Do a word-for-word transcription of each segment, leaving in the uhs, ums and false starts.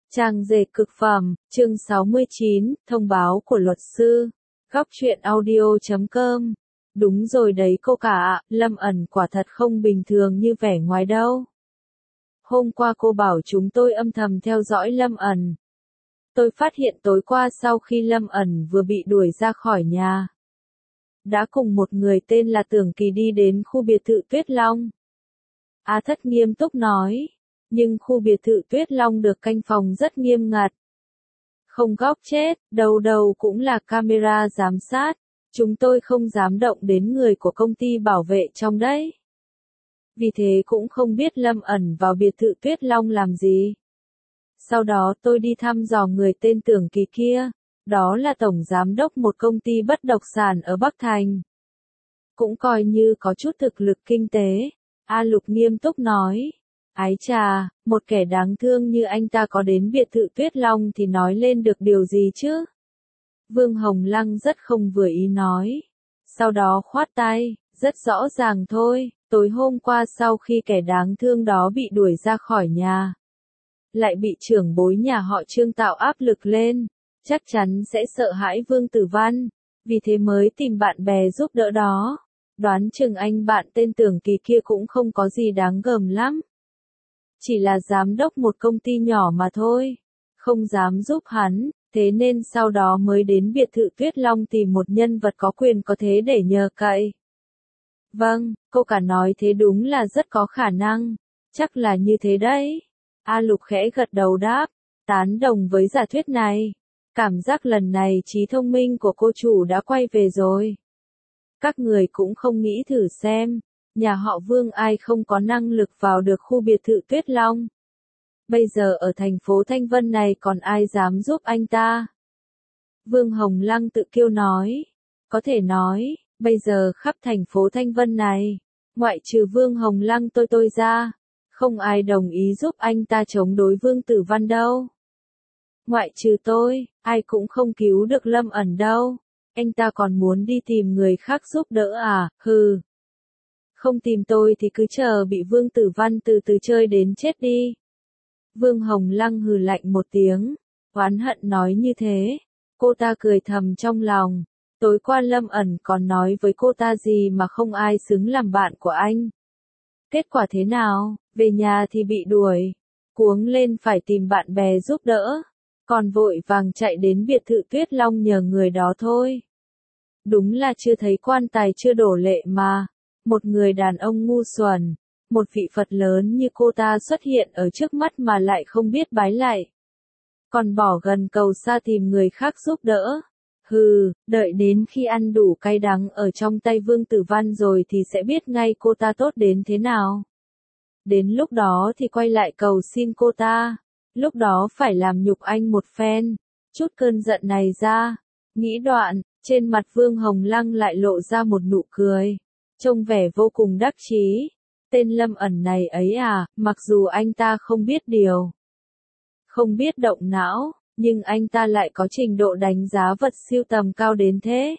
Trang dệt cực phẩm, chương sáu mươi chín, thông báo của luật sư. Góc truyện audio chấm com. Đúng rồi đấy cô cả ạ, Lâm ẩn quả thật không bình thường như vẻ ngoài đâu. Hôm qua cô bảo chúng tôi âm thầm theo dõi Lâm ẩn. Tôi phát hiện tối qua sau khi Lâm ẩn vừa bị đuổi ra khỏi nhà, đã cùng một người tên là Tưởng Kỳ đi đến khu biệt thự Tuyết Long. A Thất nghiêm túc nói. Nhưng khu biệt thự Tuyết Long được canh phòng rất nghiêm ngặt. Không góc chết, đầu đầu cũng là camera giám sát. Chúng tôi không dám động đến người của công ty bảo vệ trong đấy. Vì thế cũng không biết Lâm ẩn vào biệt thự Tuyết Long làm gì. Sau đó tôi đi thăm dò người tên Tưởng Kỳ kia. Đó là tổng giám đốc một công ty bất động sản ở Bắc Thành. Cũng coi như có chút thực lực kinh tế. A Lục nghiêm túc nói. Ái chà, một kẻ đáng thương như anh ta có đến biệt thự Tuyết Long thì nói lên được điều gì chứ? Vương Hồng Lăng rất không vừa ý nói. Sau đó khoát tay, rất rõ ràng thôi, tối hôm qua sau khi kẻ đáng thương đó bị đuổi ra khỏi nhà, lại bị trưởng bối nhà họ Trương tạo áp lực lên, chắc chắn sẽ sợ hãi Vương Tử Văn, vì thế mới tìm bạn bè giúp đỡ đó. Đoán chừng anh bạn tên Tưởng Kỳ kia cũng không có gì đáng gờm lắm. Chỉ là giám đốc một công ty nhỏ mà thôi, không dám giúp hắn, thế nên sau đó mới đến biệt thự Tuyết Long tìm một nhân vật có quyền có thế để nhờ cậy. Vâng, cô cả nói thế đúng là rất có khả năng, chắc là như thế đấy. A Lục khẽ gật đầu đáp, tán đồng với giả thuyết này. Cảm giác lần này trí thông minh của cô chủ đã quay về rồi. Các người cũng không nghĩ thử xem. Nhà họ Vương ai không có năng lực vào được khu biệt thự Tuyết Long. Bây giờ ở thành phố Thanh Vân này còn ai dám giúp anh ta? Vương Hồng Lăng tự kiêu nói. Có thể nói, bây giờ khắp thành phố Thanh Vân này, ngoại trừ Vương Hồng Lăng tôi tôi ra, không ai đồng ý giúp anh ta chống đối Vương Tử Văn đâu. Ngoại trừ tôi, ai cũng không cứu được Lâm ẩn đâu. Anh ta còn muốn đi tìm người khác giúp đỡ à, hừ. Không tìm tôi thì cứ chờ bị Vương Tử Văn từ từ chơi đến chết đi. Vương Hồng Lăng hừ lạnh một tiếng, oán hận nói như thế. Cô ta cười thầm trong lòng. Tối qua Lâm ẩn còn nói với cô ta gì mà không ai xứng làm bạn của anh. Kết quả thế nào, về nhà thì bị đuổi. Cuống lên phải tìm bạn bè giúp đỡ. Còn vội vàng chạy đến biệt thự Tuyết Long nhờ người đó thôi. Đúng là chưa thấy quan tài chưa đổ lệ mà. Một người đàn ông ngu xuẩn, một vị Phật lớn như cô ta xuất hiện ở trước mắt mà lại không biết bái lạy. Còn bỏ gần cầu xa tìm người khác giúp đỡ. Hừ, đợi đến khi ăn đủ cay đắng ở trong tay Vương Tử Văn rồi thì sẽ biết ngay cô ta tốt đến thế nào. Đến lúc đó thì quay lại cầu xin cô ta. Lúc đó phải làm nhục anh một phen. Chút cơn giận này ra. Nghĩ đoạn, trên mặt Vương Hồng Lăng lại lộ ra một nụ cười. Trông vẻ vô cùng đắc chí. Tên Lâm ẩn này ấy à, mặc dù anh ta không biết điều, không biết động não, nhưng anh ta lại có trình độ đánh giá vật siêu tầm cao đến thế.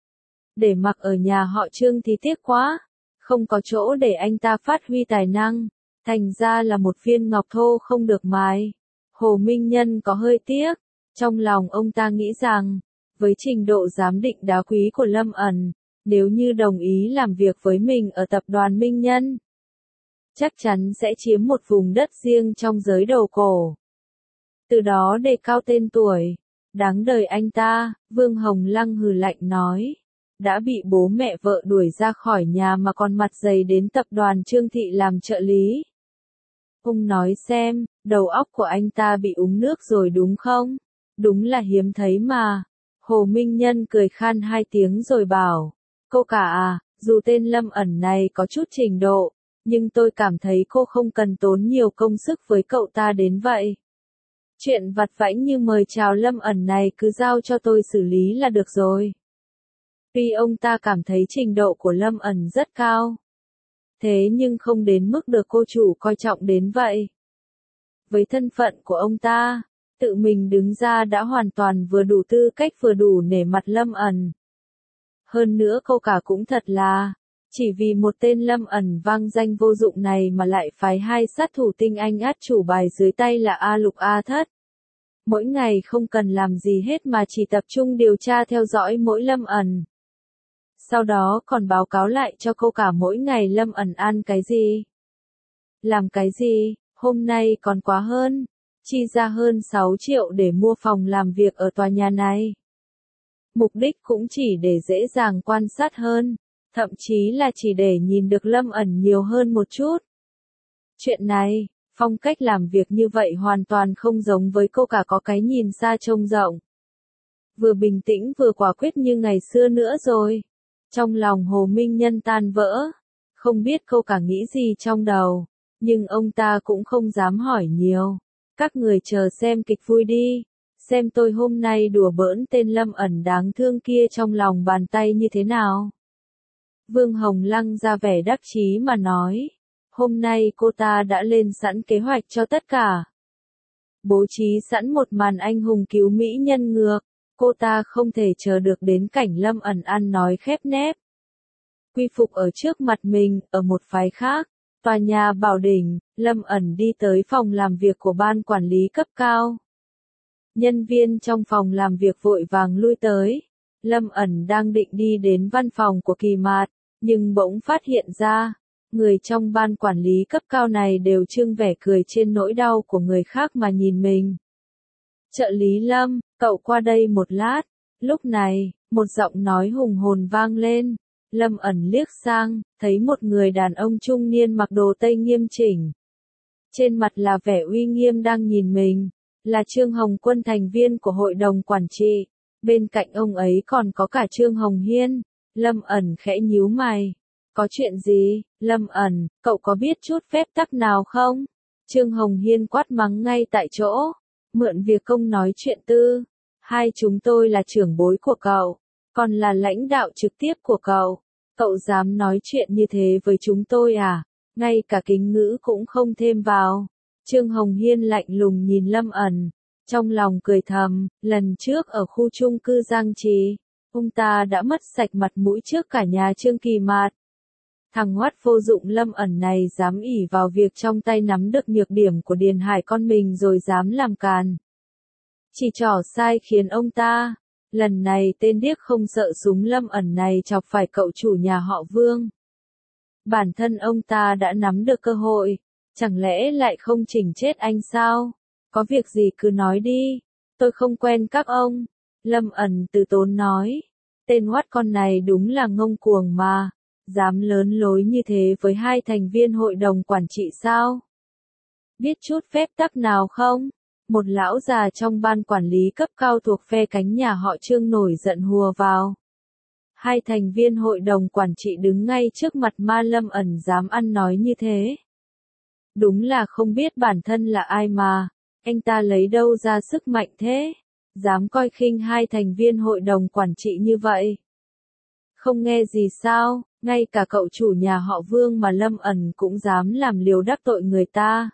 Để mặc ở nhà họ Trương thì tiếc quá, không có chỗ để anh ta phát huy tài năng, thành ra là một viên ngọc thô không được mài. Hồ Minh Nhân có hơi tiếc, trong lòng ông ta nghĩ rằng, với trình độ giám định đá quý của Lâm ẩn, nếu như đồng ý làm việc với mình ở tập đoàn Minh Nhân, chắc chắn sẽ chiếm một vùng đất riêng trong giới đầu cổ. Từ đó đề cao tên tuổi. Đáng đời anh ta, Vương Hồng Lăng hừ lạnh nói. Đã bị bố mẹ vợ đuổi ra khỏi nhà mà còn mặt dày đến tập đoàn Trương Thị làm trợ lý. Ông nói xem, đầu óc của anh ta bị uống nước rồi đúng không? Đúng là hiếm thấy mà. Hồ Minh Nhân cười khan hai tiếng rồi bảo. Cô cả à, dù tên Lâm ẩn này có chút trình độ, nhưng tôi cảm thấy cô không cần tốn nhiều công sức với cậu ta đến vậy. Chuyện vặt vãnh như mời chào Lâm ẩn này cứ giao cho tôi xử lý là được rồi. Tuy ông ta cảm thấy trình độ của Lâm ẩn rất cao, thế nhưng không đến mức được cô chủ coi trọng đến vậy. Với thân phận của ông ta, tự mình đứng ra đã hoàn toàn vừa đủ tư cách vừa đủ nể mặt Lâm ẩn. Hơn nữa cô cả cũng thật là, chỉ vì một tên Lâm ẩn vang danh vô dụng này mà lại phái hai sát thủ tinh anh át chủ bài dưới tay là A Lục A Thất. Mỗi ngày không cần làm gì hết mà chỉ tập trung điều tra theo dõi mỗi Lâm ẩn. Sau đó còn báo cáo lại cho cô cả mỗi ngày Lâm ẩn ăn cái gì, làm cái gì, hôm nay còn quá hơn, chi ra hơn sáu triệu để mua phòng làm việc ở tòa nhà này. Mục đích cũng chỉ để dễ dàng quan sát hơn, thậm chí là chỉ để nhìn được Lâm ẩn nhiều hơn một chút. Chuyện này, phong cách làm việc như vậy hoàn toàn không giống với cô cả có cái nhìn xa trông rộng. Vừa bình tĩnh vừa quả quyết như ngày xưa nữa rồi. Trong lòng Hồ Minh Nhân tan vỡ, không biết cô cả nghĩ gì trong đầu, nhưng ông ta cũng không dám hỏi nhiều. Các người chờ xem kịch vui đi, xem tôi hôm nay đùa bỡn tên Lâm ẩn đáng thương kia trong lòng bàn tay như thế nào. Vương Hồng Lăng ra vẻ đắc chí mà nói, hôm nay cô ta đã lên sẵn kế hoạch cho tất cả. Bố trí sẵn một màn anh hùng cứu mỹ nhân ngược, cô ta không thể chờ được đến cảnh Lâm ẩn ăn nói khép nép. Quy phục ở trước mặt mình, ở một phái khác, tòa nhà Bảo Đỉnh, Lâm ẩn đi tới phòng làm việc của ban quản lý cấp cao. Nhân viên trong phòng làm việc vội vàng lui tới. Lâm ẩn đang định đi đến văn phòng của Kỳ Mạt, nhưng bỗng phát hiện ra, người trong ban quản lý cấp cao này đều trưng vẻ cười trên nỗi đau của người khác mà nhìn mình. Trợ lý Lâm, cậu qua đây một lát. Lúc này, một giọng nói hùng hồn vang lên. Lâm ẩn liếc sang, thấy một người đàn ông trung niên mặc đồ tây nghiêm chỉnh. Trên mặt là vẻ uy nghiêm đang nhìn mình, là Trương Hồng Quân, thành viên của hội đồng quản trị. Bên cạnh ông ấy còn có cả Trương Hồng Hiên. Lâm ẩn khẽ nhíu mày. Có chuyện gì, Lâm ẩn, cậu có biết chút phép tắc nào không? Trương Hồng Hiên quát mắng ngay tại chỗ. Mượn việc công nói chuyện tư. Hai chúng tôi là trưởng bối của cậu, còn là lãnh đạo trực tiếp của cậu. Cậu dám nói chuyện như thế với chúng tôi à? Ngay cả kính ngữ cũng không thêm vào. Trương Hồng Hiên lạnh lùng nhìn Lâm ẩn. Trong lòng cười thầm, lần trước ở khu chung cư Giang Trì, ông ta đã mất sạch mặt mũi trước cả nhà Trương Kỳ Mạt. Thằng hoắt vô dụng Lâm ẩn này dám ỷ vào việc trong tay nắm được nhược điểm của Điền Hải con mình rồi dám làm càn. Chỉ trỏ sai khiến ông ta. Lần này tên điếc không sợ súng Lâm ẩn này chọc phải cậu chủ nhà họ Vương. Bản thân ông ta đã nắm được cơ hội, chẳng lẽ lại không chỉnh chết anh sao? Có việc gì cứ nói đi, tôi không quen các ông. Lâm ẩn từ tốn nói, tên hoắt con này đúng là ngông cuồng mà, dám lớn lối như thế với hai thành viên hội đồng quản trị sao? Biết chút phép tắc nào không? Một lão già trong ban quản lý cấp cao thuộc phe cánh nhà họ Trương nổi giận hùa vào. Hai thành viên hội đồng quản trị đứng ngay trước mặt ma Lâm ẩn dám ăn nói như thế. Đúng là không biết bản thân là ai mà, anh ta lấy đâu ra sức mạnh thế, dám coi khinh hai thành viên hội đồng quản trị như vậy. Không nghe gì sao, ngay cả cậu chủ nhà họ Vương mà Lâm ẩn cũng dám làm liều đắc tội người ta.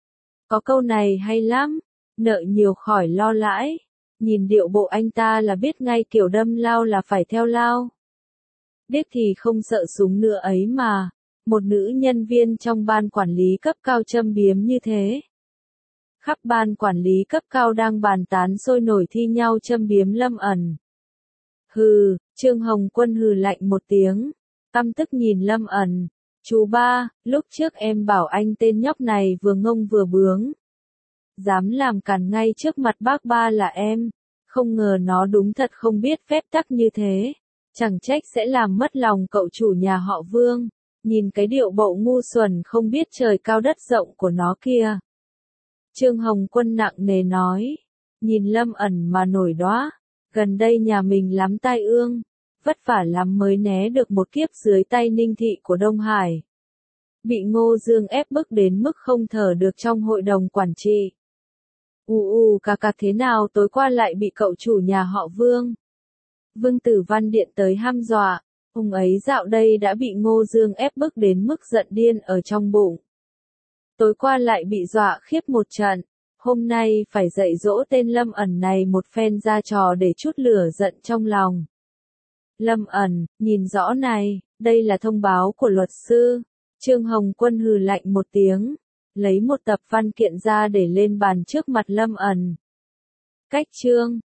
Có câu này hay lắm, nợ nhiều khỏi lo lãi, nhìn điệu bộ anh ta là biết ngay kiểu đâm lao là phải theo lao. Điếc thì không sợ súng nữa ấy mà, một nữ nhân viên trong ban quản lý cấp cao châm biếm như thế. Khắp ban quản lý cấp cao đang bàn tán sôi nổi thi nhau châm biếm Lâm ẩn. Hừ, Trương Hồng Quân hừ lạnh một tiếng, căm tức nhìn Lâm ẩn. Chú ba, lúc trước em bảo anh tên nhóc này vừa ngông vừa bướng. Dám làm càn ngay trước mặt bác ba là em, không ngờ nó đúng thật không biết phép tắc như thế. Chẳng trách sẽ làm mất lòng cậu chủ nhà họ Vương, nhìn cái điệu bộ ngu xuẩn không biết trời cao đất rộng của nó kia. Trương Hồng Quân nặng nề nói, nhìn Lâm ẩn mà nổi đoá, gần đây nhà mình lắm tai ương, vất vả lắm mới né được một kiếp dưới tay Ninh Thị của Đông Hải. Bị Ngô Dương ép bức đến mức không thở được trong hội đồng quản trị. U u cà cà thế nào tối qua lại bị cậu chủ nhà họ Vương. Vương Tử Văn điện tới hăm dọa, ông ấy dạo đây đã bị Ngô Dương ép bức đến mức giận điên ở trong bụng. Tối qua lại bị dọa khiếp một trận, hôm nay phải dạy dỗ tên Lâm ẩn này một phen ra trò để chút lửa giận trong lòng. Lâm ẩn, nhìn rõ này, đây là thông báo của luật sư. Trương Hồng Quân hừ lạnh một tiếng, lấy một tập văn kiện ra để lên bàn trước mặt Lâm ẩn. Cách chương